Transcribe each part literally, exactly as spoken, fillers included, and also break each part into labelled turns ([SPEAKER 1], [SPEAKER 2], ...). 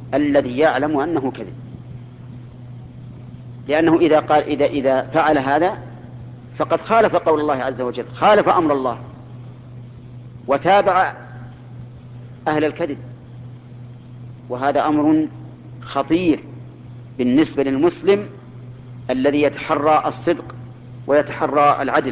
[SPEAKER 1] الذي يعلم أنه كذب، لأنه إذا قال إذا إذا فعل هذا فقد خالف قول الله عز وجل، خالف أمر الله وتابع أهل الكذب، وهذا أمر خطير بالنسبة للمسلم الذي يتحرى الصدق ويتحرى العدل.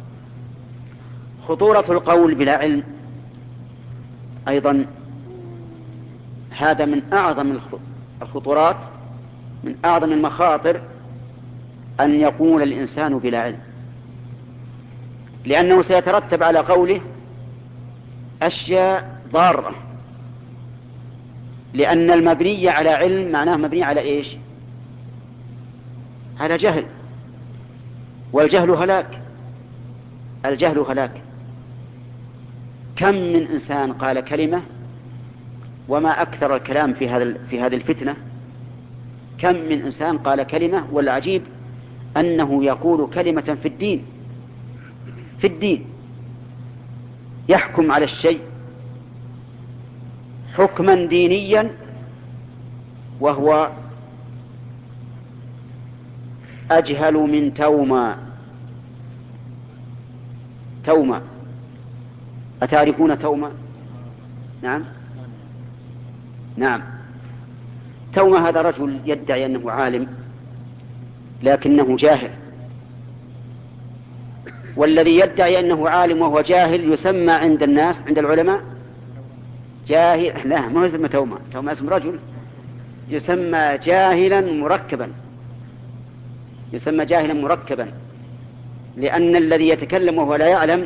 [SPEAKER 1] خطورة القول بلا علم أيضا هذا من أعظم الخطورات، من أعظم المخاطر أن يقول الإنسان بلا علم، لأنه سيترتب على قوله أشياء ضارة، لأن المبني على علم معناه مبني على إيش؟ على جهل، والجهل هلاك، الجهل هلاك. كم من إنسان قال كلمة، وما أكثر الكلام في هذا في هذه الفتنة، كم من إنسان قال كلمة والعجيب أنه يقول كلمة في الدين، في الدين يحكم على الشيء حكما دينيا وهو أجهل من توما. توما، أتعرفون توما؟ نعم نعم. توما هذا رجل يدعي أنه عالم لكنه جاهل، والذي يدعي أنه عالم وهو جاهل يسمى عند الناس عند العلماء جاهل. لا، ما يسمى توما، توما اسم رجل، يسمى جاهلا مركبا، يسمى جاهلا مركبا، لأن الذي يتكلم وهو لا يعلم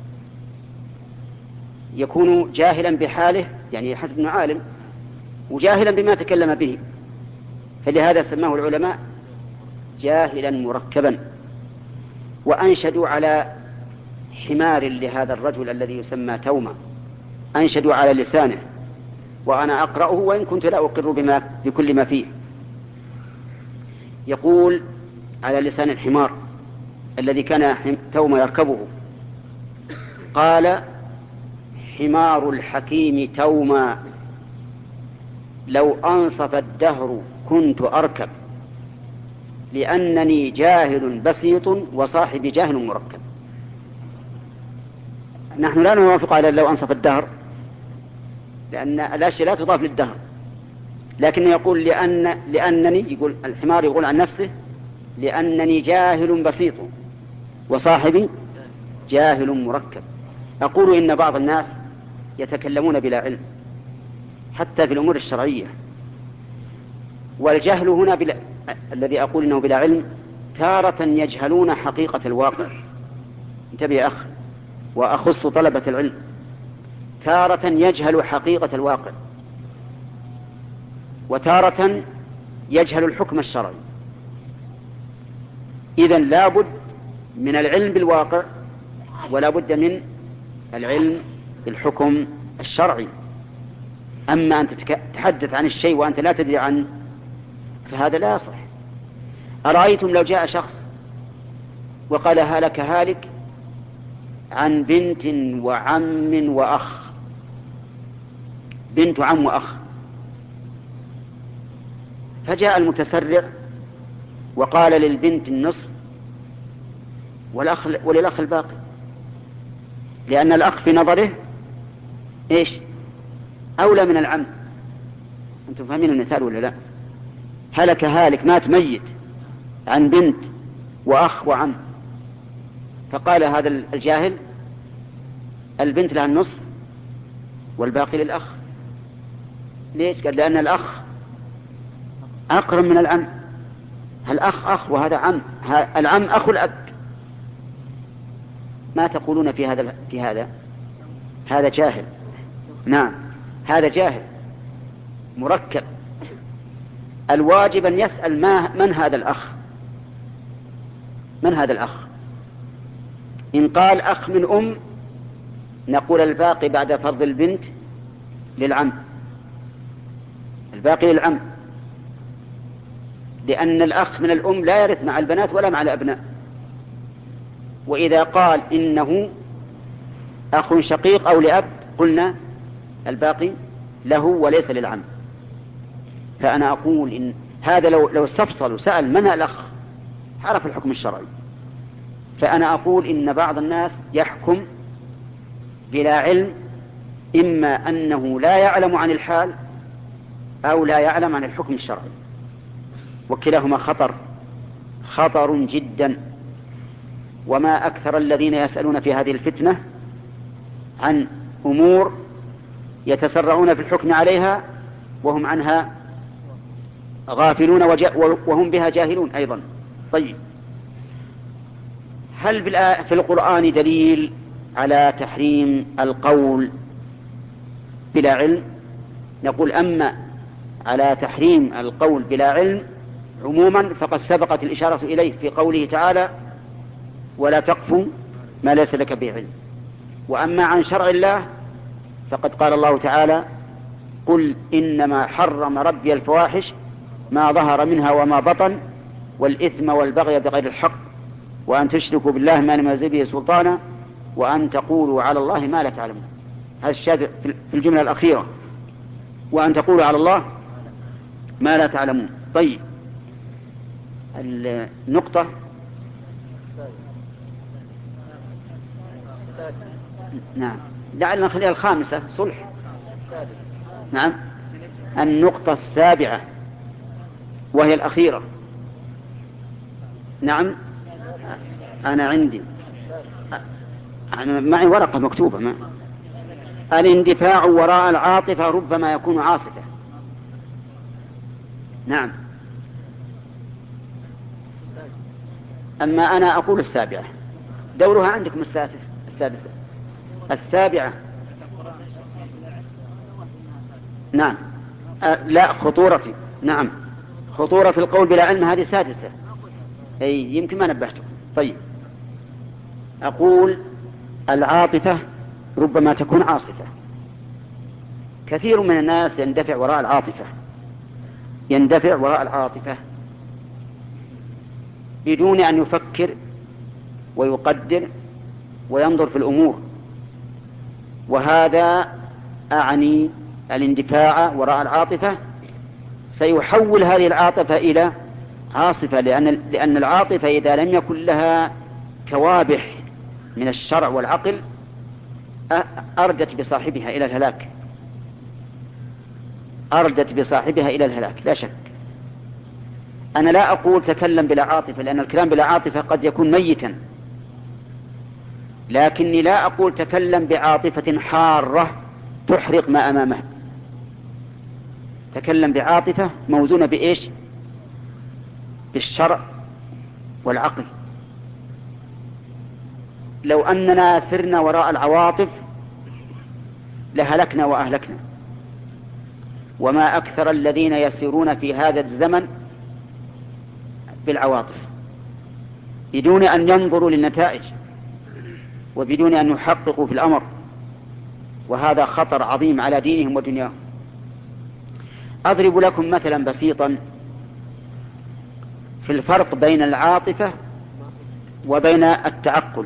[SPEAKER 1] يكون جاهلا بحاله، يعني حسب أنه عالم، وجاهلا بما تكلم به، فلهذا سماه العلماء جاهلا مركبا. وأنشدوا على حمار لهذا الرجل الذي يسمى توما، أنشدوا على لسانه، وأنا أقرأه وإن كنت لا أقر بما بكل ما فيه. يقول على لسان الحمار الذي كان توما يركبه، قال: حمار الحكيم توما لو أنصف الدهر كنت أركب، لأنني جاهل بسيط وصاحبي جاهل مركب. نحن لا نوافق على لو أنصف الدهر، لأن الأشياء لا تضاف للدهر، لكنه يقول لأن لأنني يقول الحمار يقول عن نفسه لأنني جاهل بسيط وصاحبي جاهل مركب. أقول إن بعض الناس يتكلمون بلا علم حتى في الأمور الشرعية، والجهل هنا بلا... الذي أقول إنه بلا علم تارة يجهلون حقيقة الواقع. انتبه يا أخ، وأخص طلبة العلم، تارة يجهل حقيقة الواقع، وتارة يجهل الحكم الشرعي. إذن لا بد من العلم بالواقع ولا بد من العلم بالحكم الشرعي. أما أن تتحدث عن الشيء وأنت لا تدري عنه فهذا لا يصح. أرأيتم لو جاء شخص وقال هلك هالك عن بنت وعم وأخ، بنت وعم وأخ، فجاء المتسرع وقال للبنت النصف والأخ وللأخ الباقي، لأن الأخ في نظره إيش؟ أولى من العم. أنتم فاهمين المثال ولا لا؟ هلك هالك، مات ميت عن بنت وأخ وعم، فقال هذا الجاهل البنت لها النصف والباقي للأخ. ليش؟ قال لأن الأخ أقرب من العم، الأخ أخ وهذا عم، العم أخو الأب. ما تقولون في هذا في هذا؟ هذا جاهل، نعم هذا جاهل مركب. الواجب أن يسأل ما من هذا الأخ، من هذا الأخ؟ إن قال أخ من أم نقول الباقي بعد فرض البنت للعم، الباقي للعم، لأن الأخ من الأم لا يرث مع البنات ولا مع الأبناء. وإذا قال إنه أخ شقيق أو لأب قلنا الباقي له وليس للعم. فأنا أقول إن هذا لو لو استفصل وسأل من الأخ عرف الحكم الشرعي. فأنا أقول إن بعض الناس يحكم بلا علم، إما أنه لا يعلم عن الحال أو لا يعلم عن الحكم الشرعي، وكلاهما خطر خطر جدا. وما أكثر الذين يسألون في هذه الفتنة عن أمور يتسرعون في الحكم عليها وهم عنها غافلون وهم بها جاهلون أيضا. طيب، هل في القرآن دليل على تحريم القول بلا علم؟ نقول أما على تحريم القول بلا علم عموما فقد سبقت الإشارة إليه في قوله تعالى: ولا تقف ما ليس لك به علم. وأما عن شرع الله فقد قال الله تعالى: قل إنما حرم ربي الفواحش ما ظهر منها وما بطن والإثم والبغي بغير الحق وأن تشركوا بالله ما لم ينزل به سلطانا وأن تقولوا على الله ما لا تعلمون. هذا الشاهد في الجملة الأخيرة، وأن تقولوا على الله ما لا تعلمون. طيب، النقطة نعم لعلنا نخليها الخامسة صلح. نعم، النقطة السابعة وهي الأخيرة. نعم، أنا عندي أنا معي ورقة مكتوبة ما. الاندفاع وراء العاطفة ربما يكون عاصفة. نعم، أما أنا أقول السابعة، دورها عندكم السادسة السادسة السابعة. نعم، أه لا خطورة نعم خطورة القول بلا علم هذه سادسة، أي يمكن ما نبهتم. طيب، أقول العاطفة ربما تكون عاصفة. كثير من الناس يندفع وراء العاطفة يندفع وراء العاطفة بدون أن يفكر ويقدر وينظر في الأمور، وهذا أعني الاندفاع وراء العاطفة سيحول هذه العاطفة إلى عاصفة، لأن لأن العاطفة إذا لم يكن لها كوابح من الشرع والعقل أردت بصاحبها إلى الهلاك أردت بصاحبها إلى الهلاك لا شك. أنا لا أقول تكلم بلا عاطفة، لأن الكلام بلا عاطفة قد يكون ميتا، لكني لا أقول تكلم بعاطفة حارة تحرق ما أمامه. تكلم بعاطفة موزونة بإيش؟ بالشرع والعقل. لو أننا سرنا وراء العواطف لهلكنا وأهلكنا. وما أكثر الذين يسيرون في هذا الزمن بالعواطف بدون أن ينظروا للنتائج وبدون أن يحققوا في الأمر، وهذا خطر عظيم على دينهم ودنياهم. أضرب لكم مثلا بسيطا في الفرق بين العاطفة وبين التعقل.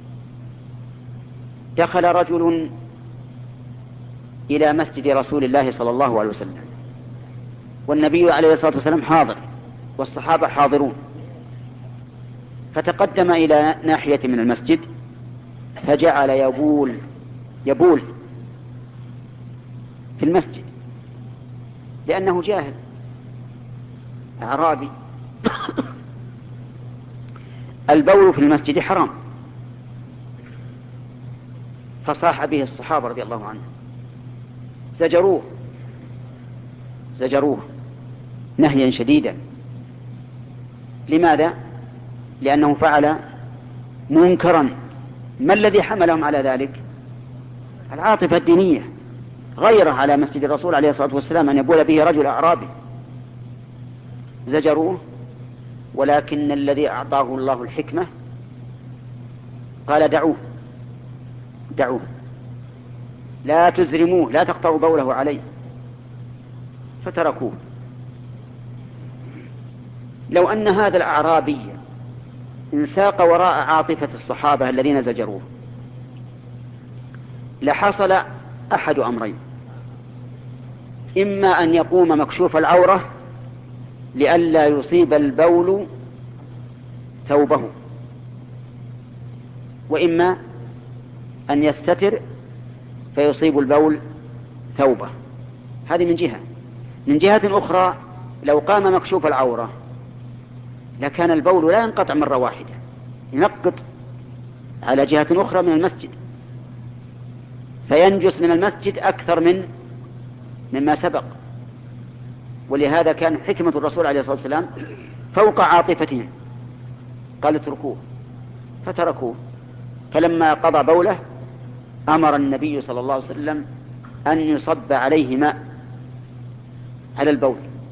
[SPEAKER 1] دخل رجل إلى مسجد رسول الله صلى الله عليه وسلم والنبي عليه الصلاة والسلام حاضر والصحابة حاضرون، فتقدم إلى ناحية من المسجد فجعل يبول يبول في المسجد لأنه جاهل أعرابي. البول في المسجد حرام، فصاح به الصحابة رضي الله عنهم، زجروه زجروه نهيا شديدا. لماذا؟ لأنه فعل منكرا. ما الذي حملهم على ذلك؟ العاطفة الدينية. غيره على مسجد الرسول عليه الصلاة والسلام أن يبول به رجل أعرابي. زجروه، ولكن الذي أعطاه الله الحكمة قال دعوه دعوه لا تزرموه، لا تقطعوا بوله عليه، فتركوه. لو أن هذا الأعرابي انساق وراء عاطفة الصحابة الذين زجروه لحصل أحد أمرين: إما أن يقوم مكشوف العورة لئلا يصيب البول ثوبه، وإما أن يستتر فيصيب البول ثوبه. هذه من جهة. من جهة أخرى لو قام مكشوف العورة لكان البول لا ينقطع مرة واحدة، ينقط على جهة أخرى من المسجد، فينجس من المسجد أكثر من مما سبق. ولهذا كان حكمة الرسول عليه الصلاة والسلام فوق عاطفتهم، قال اتركوه فتركوه. فلما قضى بوله أمر النبي صلى الله عليه وسلم أن يصب عليه ماء على البول.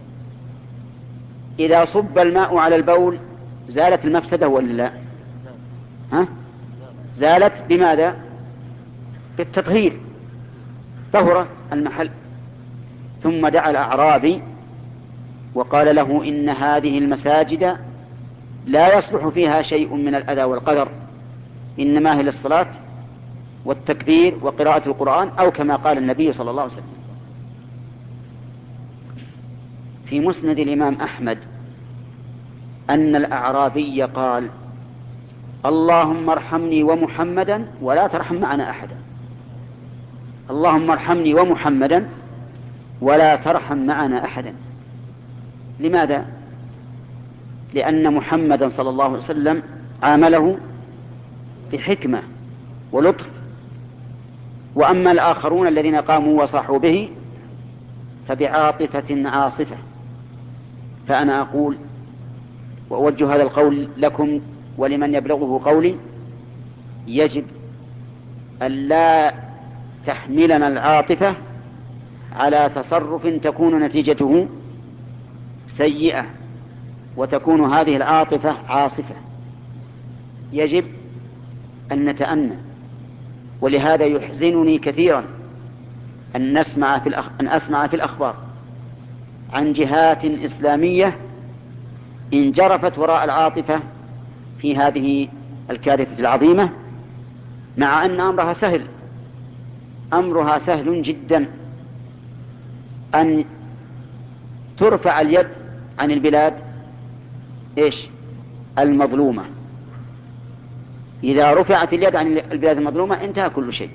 [SPEAKER 1] إذا صب الماء على البول زالت المفسدة ولا لا؟ ها؟ زالت بماذا؟ بالتطهير، طهر المحل. ثم دعا الأعرابي وقال له إن هذه المساجد لا يصلح فيها شيء من الأذى والقدر، إنما هي للصلاة والتكبير وقراءة القرآن، أو كما قال النبي صلى الله عليه وسلم. في مسند الإمام أحمد أن الأعرابي قال اللهم ارحمني ومحمدا ولا ترحم معنا أحدا. اللهم ارحمني ومحمدا ولا ترحم معنا أحدا. لماذا؟ لأن محمدا صلى الله عليه وسلم عامله بحكمة ولطف، وأما الآخرون الذين قاموا وصاحوا به فبعاطفة عاصفة. فأنا أقول وأوجه هذا القول لكم ولمن يبلغه قولي: يجب أن لا تحملنا العاطفة على تصرف تكون نتيجته سيئة وتكون هذه العاطفة عاصفة. يجب أن نتأنى. ولهذا يحزنني كثيرا أن نسمع في الأخ... أن أسمع في الأخبار عن جهات إسلامية انجرفت وراء العاطفة في هذه الكارثة العظيمة، مع أن أمرها سهل. أمرها سهل جدا أن ترفع اليد عن البلاد إيش؟ المظلومة. إذا رفعت اليد عن البلاد المظلومة انتهى كل شيء.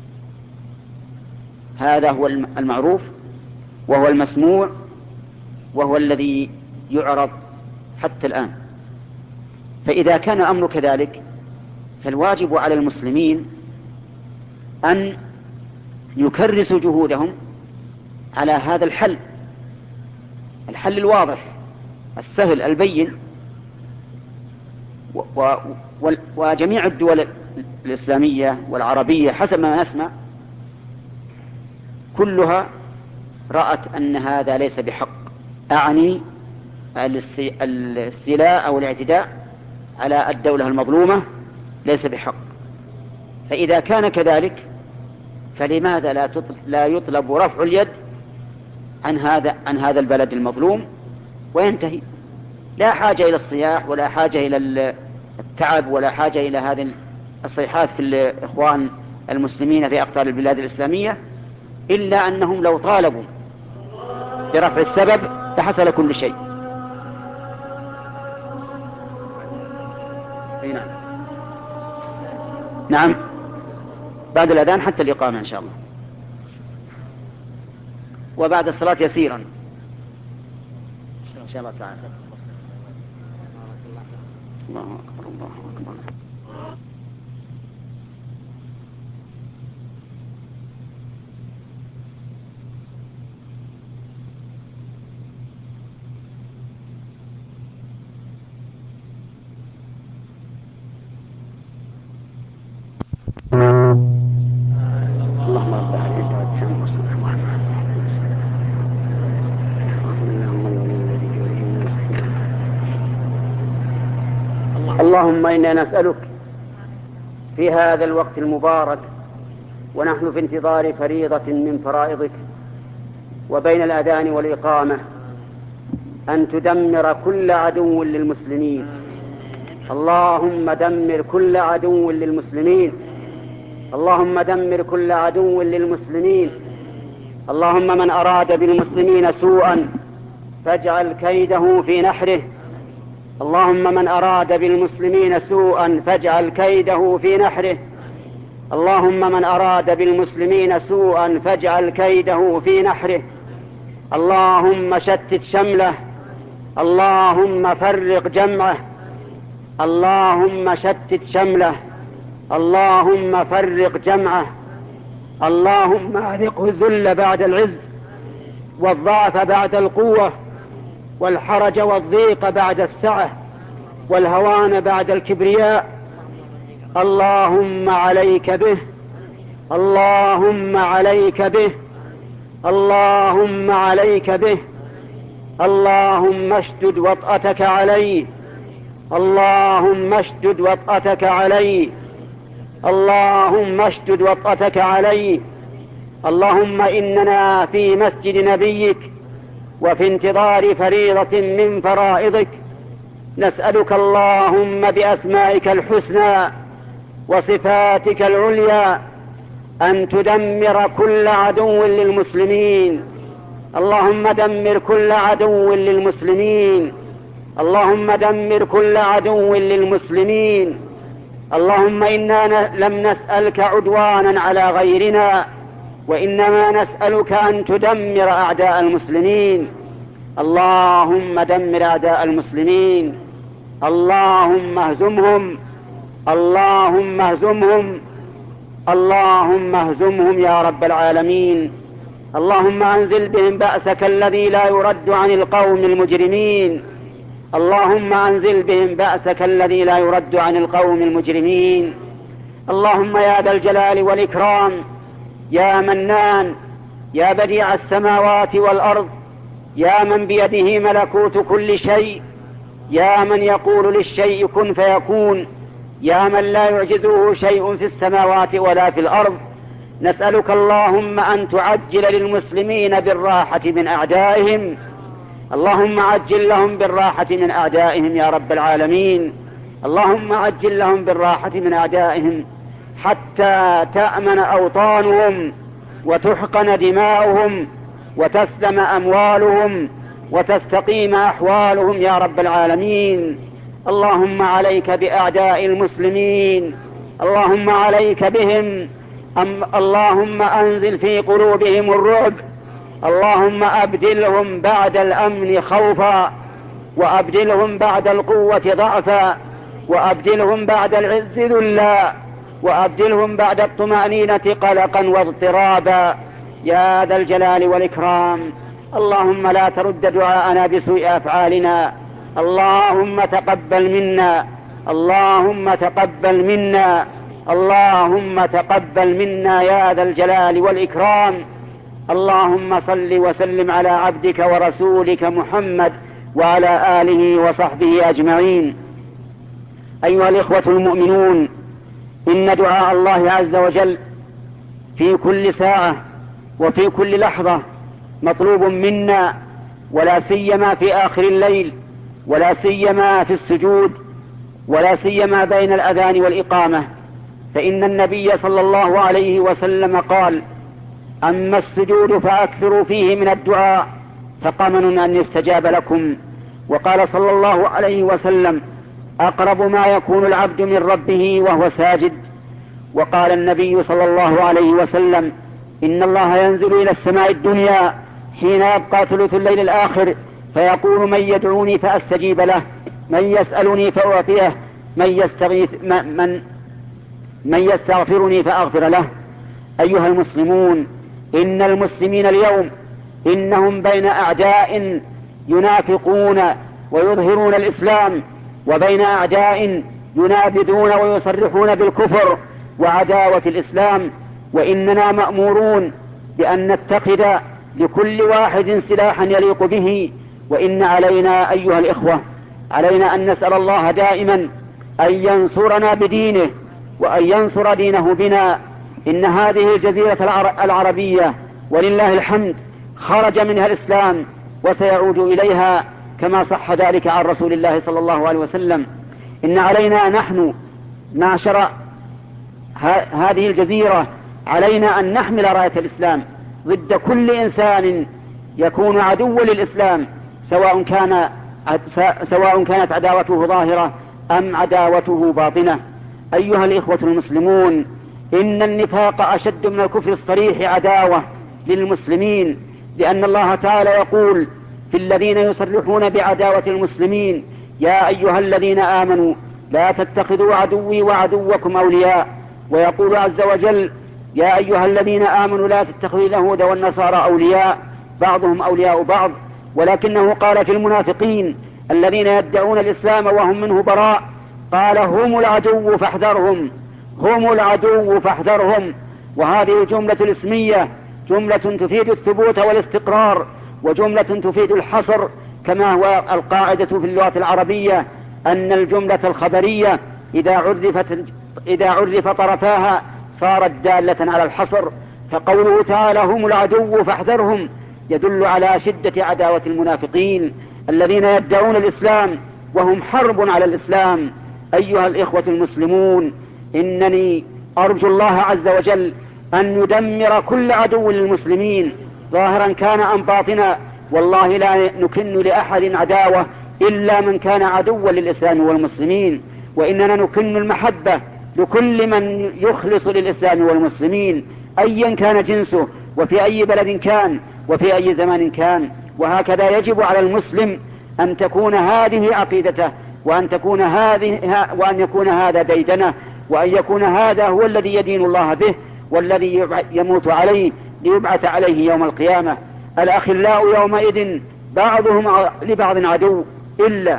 [SPEAKER 1] هذا هو المعروف وهو المسموع وهو الذي يعرض حتى الآن. فإذا كان الأمر كذلك فالواجب على المسلمين أن يكرسوا جهودهم على هذا الحل، الحل الواضح السهل البين. و و وجميع الدول الإسلامية والعربية حسب ما نسمع كلها رأت أن هذا ليس بحق، أعني الاستيلاء أو الاعتداء على الدولة المظلومة ليس بحق. فإذا كان كذلك فلماذا لا لا يطلب رفع اليد عن هذا عن هذا البلد المظلوم وينتهي؟ لا حاجة إلى الصياح ولا حاجة إلى التعب ولا حاجة إلى هذه الصيحات في الإخوان المسلمين في أقطار البلاد الإسلامية، إلا أنهم لو طالبوا برفع السبب لحصل كل شيء. نعم نعم بعد الأذان حتى الإقامة إن شاء الله، وبعد الصلاة يسيرا إن شاء الله تعالى. الله أكبر الله أكبر. اللهم رب العالمين والسلام اللهم إنا نسألك في هذا الوقت المبارك ونحن في انتظار فريضة من فرائضك وبين الأذان والإقامة أن تدمر كل عدو للمسلمين. اللهم دمر كل عدو للمسلمين. اللهم دمر كل عدو للمسلمين اللهم من أراد بالمسلمين سوءا فاجعل كيده في نحره. اللهم من أراد بالمسلمين سوءا فاجعل كيده في نحره. اللهم من أراد بالمسلمين سوءا فاجعل كيده في نحره. اللهم شتت شمله. اللهم فرق جمعه. اللهم شتت شمله. اللهم فرق جمعه. اللهم أذقه الذل بعد العز، والضعف بعد القوة، والحرج والضيق بعد السعة، والهوان بعد الكبرياء. اللهم عليك به. اللهم عليك به. اللهم عليك به. اللهم اشدد وطأتك عليه. اللهم اشدد وطأتك عليه. اللهم اشدد وطأتك عليه. اللهم إننا في مسجد نبيك وفي انتظار فريضة من فرائضك، نسألك اللهم بأسمائك الحسنى وصفاتك العليا أن تدمر كل عدو للمسلمين. اللهم دمر كل عدو للمسلمين. اللهم دمر كل عدو للمسلمين. اللهم إنا لم نسألك عدوانا على غيرنا، وإنما نسألك أن تدمر أعداء المسلمين. اللهم دمر أعداء المسلمين. اللهم اهزمهم. اللهم اهزمهم. اللهم اهزمهم يا رب العالمين. اللهم أنزل بهم بأسك الذي لا يرد عن القوم المجرمين. اللهم أنزل بهم بأسك الذي لا يرد عن القوم المجرمين. اللهم يا ذا الجلال والإكرام، يا منان، يا بديع السماوات والأرض، يا من بيده ملكوت كل شيء، يا من يقول للشيء كن فيكون، يا من لا يعجزه شيء في السماوات ولا في الأرض، نسألك اللهم أن تعجل للمسلمين بالراحة من أعدائهم. اللهم عجل لهم بالراحة من أعدائهم يا رب العالمين. اللهم عجل لهم بالراحة من أعدائهم حتى تأمن أوطانهم وتحقن دماؤهم وتسلم أموالهم وتستقيم أحوالهم يا رب العالمين. اللهم عليك بأعداء المسلمين. اللهم عليك بهم. أم اللهم أنزل في قلوبهم الرعب. اللهم أبدلهم بعد الأمن خوفا، وأبدلهم بعد القوة ضعفا، وأبدلهم بعد العز ذلا، وأبدلهم بعد الطمأنينة قلقا واضطرابا يا ذا الجلال والإكرام. اللهم لا ترد دعاءنا بسوء أفعالنا. اللهم تقبل منا. اللهم تقبل منا. اللهم تقبل منا يا ذا الجلال والإكرام. اللهم صل وسلم على عبدك ورسولك محمد وعلى آله وصحبه أجمعين. أيها الإخوة المؤمنون، إن دعاء الله عز وجل في كل ساعة وفي كل لحظة مطلوب منا، ولا سيما في آخر الليل، ولا سيما في السجود، ولا سيما بين الأذان والإقامة، فإن النبي صلى الله عليه وسلم قال: أما السجود فأكثروا فيه من الدعاء فقمن أن يستجاب لكم. وقال صلى الله عليه وسلم: أقرب ما يكون العبد من ربه وهو ساجد. وقال النبي صلى الله عليه وسلم: إن الله ينزل إلى السماء الدنيا حين يبقى ثلث الليل الآخر فيقول: من يدعوني فأستجيب له، من يسألني فأعطيه، من يستغيث من من يستغفرني فأغفر له. أيها المسلمون، إن المسلمين اليوم إنهم بين أعداء ينافقون ويظهرون الإسلام، وبين أعداء ينابذون ويصرحون بالكفر وعداوة الإسلام، وإننا مأمورون بأن نتخذ لكل واحد سلاحا يليق به. وإن علينا أيها الإخوة علينا أن نسأل الله دائما أن ينصرنا بدينه وأن ينصر دينه بنا. إن هذه الجزيرة العربية ولله الحمد خرج منها الإسلام وسيعود إليها كما صح ذلك عن رسول الله صلى الله عليه وسلم. إن علينا نحن معشر هذه الجزيرة علينا أن نحمل راية الإسلام، ضد كل إنسان يكون عدوا للإسلام، سواء كان سواء كانت عداوته ظاهرة أم عداوته باطنة. أيها الإخوة المسلمون، إن النفاق أشد من الكفر الصريح عداوة للمسلمين، لأن الله تعالى يقول في الذين يصرحون بعداوة المسلمين: يا أيها الذين آمنوا لا تتخذوا عدوي وعدوكم أولياء. ويقول عز وجل: يا أيها الذين آمنوا لا تتخذوا اليهود والنصارى أولياء بعضهم أولياء بعض. ولكنه قال في المنافقين الذين يدعون الإسلام وهم منه براء، قال: هم العدو فاحذرهم، هم العدو فاحذرهم. وهذه الجملة الاسمية جملة تفيد الثبوت والاستقرار، وجملة تفيد الحصر، كما هو القاعدة في اللغة العربية أن الجملة الخبرية إذا عرفت, إذا عرف طرفاها صارت دالة على الحصر. فقوله تعالى: هم العدو فاحذرهم يدل على شدة عداوة المنافقين الذين يدعون الإسلام وهم حرب على الإسلام. أيها الإخوة المسلمون، إنني أرجو الله عز وجل أن يدمر كل عدو للمسلمين ظاهرا كان أم باطنا. والله لا نكن لأحد عداوة إلا من كان عدوا للإسلام والمسلمين، وإننا نكن المحبة لكل من يخلص للإسلام والمسلمين أيا كان جنسه وفي أي بلد كان وفي أي زمان كان. وهكذا يجب على المسلم أن تكون هذه عقيدته، وأن تكون هذه وأن يكون هذا ديدنه، وأن يكون هذا هو الذي يدين الله به والذي يموت عليه ليبعث عليه يوم القيامة. الأخلاء يومئذ بعضهم لبعض عدو إلا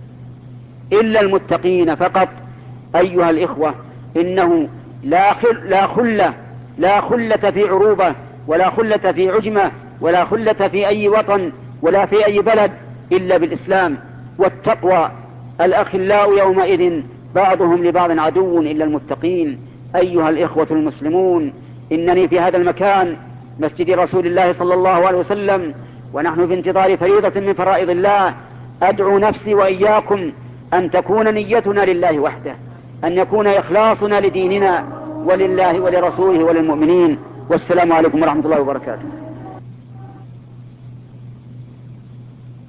[SPEAKER 1] إلا المتقين فقط. أيها الإخوة، إنه لا خل لا خلة لا خلة في عروبة، ولا خلة في عجمة، ولا خلة في أي وطن ولا في أي بلد إلا بالإسلام والتقوى. الأخلاء يومئذ بعضهم لبعض عدو إلا المتقين. أيها الإخوة المسلمون، إنني في هذا المكان مسجد رسول الله صلى الله عليه وسلم ونحن في انتظار فريضة من فرائض الله، أدعو نفسي وإياكم أن تكون نيتنا لله وحده، أن يكون إخلاصنا لديننا ولله ولرسوله وللمؤمنين. والسلام عليكم ورحمة الله وبركاته.